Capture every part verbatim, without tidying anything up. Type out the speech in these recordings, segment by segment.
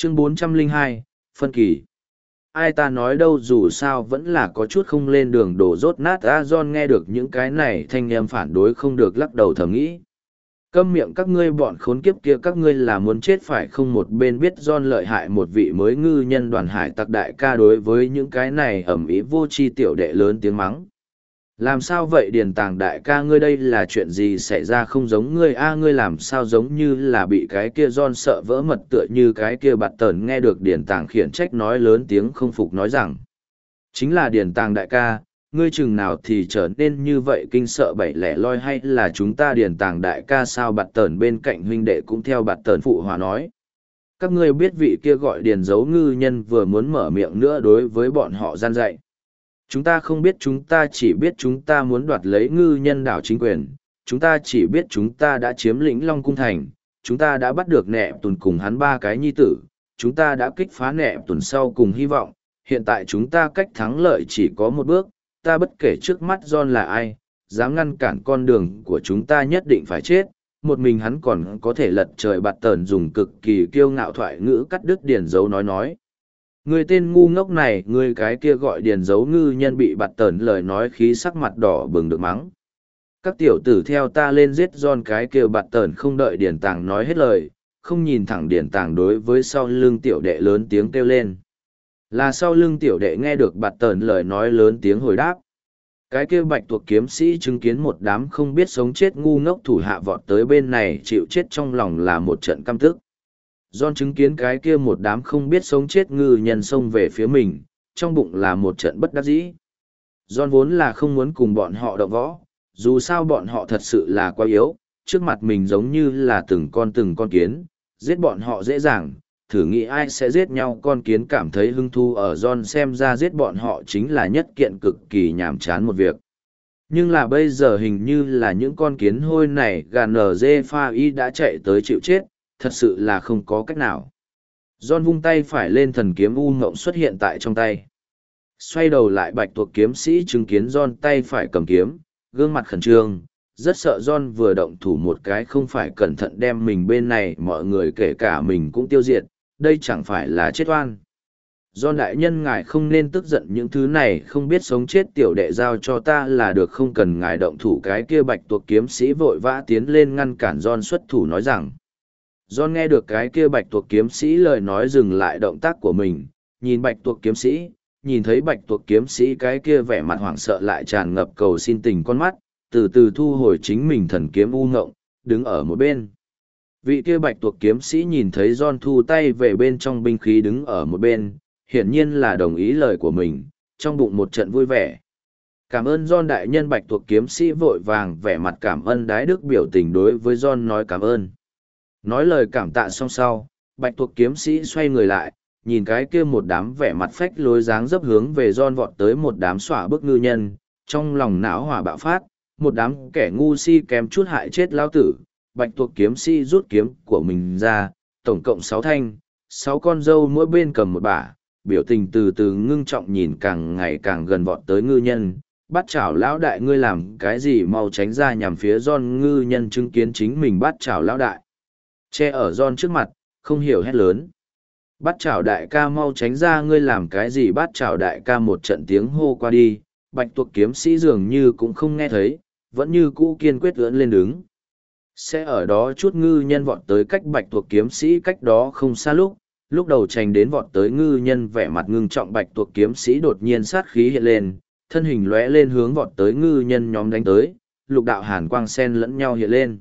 Chương bốn trăm lẻ hai, phân kỳ. Ai ta nói đâu, dù sao vẫn là có chút không lên đường đổ rốt nát. A John nghe được những cái này thanh em phản đối không được, lắc đầu thầm nghĩ. Câm miệng các ngươi bọn khốn kiếp kia, các ngươi là muốn chết phải không? Một bên biết John lợi hại một vị mới ngư nhân đoàn hải tặc đại ca đối với những cái này ẩm ý vô tri tiểu đệ lớn tiếng mắng. Làm sao vậy Điền Tàng đại ca, ngươi đây là chuyện gì xảy ra? Không giống ngươi a, ngươi làm sao giống như là bị cái kia John sợ vỡ mật tựa như cái kia bạt tờn. Nghe được Điền Tàng khiển trách nói lớn tiếng không phục nói rằng. Chính là Điền Tàng đại ca, ngươi chừng nào thì trở nên như vậy kinh sợ bảy lẻ loi, hay là chúng ta Điền Tàng đại ca sao? Bạt tờn bên cạnh huynh đệ cũng theo bạt tờn phụ hòa nói. Các ngươi biết vị kia gọi Điền Dấu ngư nhân vừa muốn mở miệng nữa đối với bọn họ gian dạy. Chúng ta không biết, chúng ta chỉ biết chúng ta muốn đoạt lấy ngư nhân đảo chính quyền, chúng ta chỉ biết chúng ta đã chiếm lĩnh Long Cung Thành, chúng ta đã bắt được Nẹ Tùn cùng hắn ba cái nhi tử, chúng ta đã kích phá Nẹ Tùn sau cùng hy vọng, hiện tại chúng ta cách thắng lợi chỉ có một bước, ta bất kể trước mắt John là ai, dám ngăn cản con đường của chúng ta nhất định phải chết, một mình hắn còn có thể lật trời. Bạt tờn dùng cực kỳ kiêu ngạo thoại ngữ cắt đứt Điền Dấu nói nói. Người tên ngu ngốc này, người cái kia gọi Điền Dấu ngư nhân bị bạt tờn lời nói khí sắc mặt đỏ bừng được mắng. Các tiểu tử theo ta lên giết John. Cái kia bạt tờn không đợi Điền Tàng nói hết lời, không nhìn thẳng Điền Tàng đối với sau lưng tiểu đệ lớn tiếng kêu lên. Là sau lưng tiểu đệ nghe được bạt tờn lời nói lớn tiếng hồi đáp. Cái kia bạch tuộc kiếm sĩ chứng kiến một đám không biết sống chết ngu ngốc thủ hạ vọt tới bên này chịu chết, trong lòng là một trận căm tức. John chứng kiến cái kia một đám không biết sống chết ngư nhân xông về phía mình, trong bụng là một trận bất đắc dĩ. John vốn là không muốn cùng bọn họ động võ, dù sao bọn họ thật sự là quá yếu, trước mặt mình giống như là từng con từng con kiến, giết bọn họ dễ dàng, thử nghĩ ai sẽ giết nhau. Con kiến cảm thấy hứng thú ở John xem ra giết bọn họ chính là nhất kiện cực kỳ nhàm chán một việc. Nhưng là bây giờ hình như là những con kiến hôi này gà nở dê pha y đã chạy tới chịu chết, thật sự là không có cách nào. John vung tay phải lên, thần kiếm u ngộng xuất hiện tại trong tay. Xoay đầu lại, bạch tuộc kiếm sĩ chứng kiến John tay phải cầm kiếm, gương mặt khẩn trương, rất sợ John vừa động thủ một cái không phải cẩn thận đem mình bên này mọi người kể cả mình cũng tiêu diệt, đây chẳng phải là chết oan. John đại nhân, ngài không nên tức giận, những thứ này không biết sống chết tiểu đệ giao cho ta là được, không cần ngài động thủ. Cái kia bạch tuộc kiếm sĩ vội vã tiến lên ngăn cản John xuất thủ nói rằng. John nghe được cái kia bạch tuộc kiếm sĩ lời nói dừng lại động tác của mình, nhìn bạch tuộc kiếm sĩ, nhìn thấy bạch tuộc kiếm sĩ cái kia vẻ mặt hoảng sợ lại tràn ngập cầu xin tình con mắt, từ từ thu hồi chính mình thần kiếm u ngộng, đứng ở một bên. Vị kia bạch tuộc kiếm sĩ nhìn thấy John thu tay về bên trong binh khí đứng ở một bên, hiển nhiên là đồng ý lời của mình, trong bụng một trận vui vẻ. Cảm ơn John đại nhân. Bạch tuộc kiếm sĩ vội vàng vẻ mặt cảm ơn đái đức biểu tình đối với John nói cảm ơn. Nói lời cảm tạ xong sau, bạch tuộc kiếm sĩ xoay người lại, nhìn cái kia một đám vẻ mặt phách lối dáng dấp hướng về John vọt tới một đám xỏa bức ngư nhân, trong lòng não hỏa bạo phát, một đám kẻ ngu si kém chút hại chết lao tử. Bạch tuộc kiếm sĩ rút kiếm của mình ra, tổng cộng sáu thanh, sáu con dâu mỗi bên cầm một bả, biểu tình từ từ ngưng trọng nhìn càng ngày càng gần vọt tới ngư nhân. Bắt chảo lão đại, ngươi làm cái gì, mau tránh ra, nhằm phía John. Ngư nhân chứng kiến chính mình bắt chảo lão đại, che ở John trước mặt, không hiểu hét lớn. Bắt chảo đại ca, mau tránh ra, ngươi làm cái gì? Bắt chảo đại ca. Một trận tiếng hô qua đi, bạch tuộc kiếm sĩ dường như cũng không nghe thấy, vẫn như cũ kiên quyết ưỡn lên đứng. Sẽ ở đó chút ngư nhân vọt tới cách bạch tuộc kiếm sĩ cách đó không xa lúc, lúc đầu trành đến vọt tới ngư nhân vẻ mặt ngưng trọng, bạch tuộc kiếm sĩ đột nhiên sát khí hiện lên, thân hình lóe lên hướng vọt tới ngư nhân nhóm đánh tới, lục đạo hàn quang sen lẫn nhau hiện lên.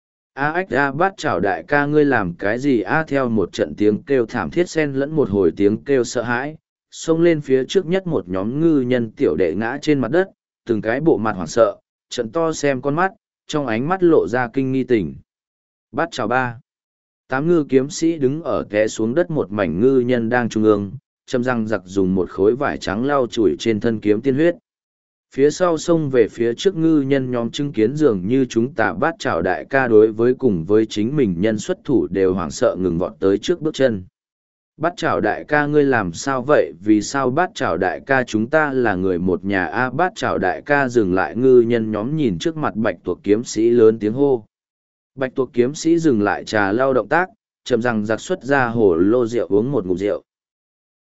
A ách a, bát chảo đại ca, ngươi làm cái gì a? Theo một trận tiếng kêu thảm thiết sen lẫn một hồi tiếng kêu sợ hãi, xông lên phía trước nhất một nhóm ngư nhân tiểu đệ ngã trên mặt đất, từng cái bộ mặt hoảng sợ, trận to xem con mắt, trong ánh mắt lộ ra kinh nghi tình. Bát chảo ba. Tám ngư kiếm sĩ đứng ở té xuống đất một mảnh ngư nhân đang trung ương, châm răng giặc dùng một khối vải trắng lau chùi trên thân kiếm tiên huyết. Phía sau xông về phía trước ngư nhân nhóm chứng kiến dường như chúng ta bát chảo đại ca đối với cùng với chính mình nhân xuất thủ đều hoảng sợ ngừng vọt tới trước bước chân. Bát chảo đại ca, ngươi làm sao vậy? Vì sao bát chảo đại ca, chúng ta là người một nhà a? Bát chảo đại ca. Dừng lại, ngư nhân nhóm nhìn trước mặt bạch tuộc kiếm sĩ lớn tiếng hô. Bạch tuộc kiếm sĩ dừng lại trà lau động tác, chậm rằng giặc xuất ra hồ lô rượu uống một ngụm rượu.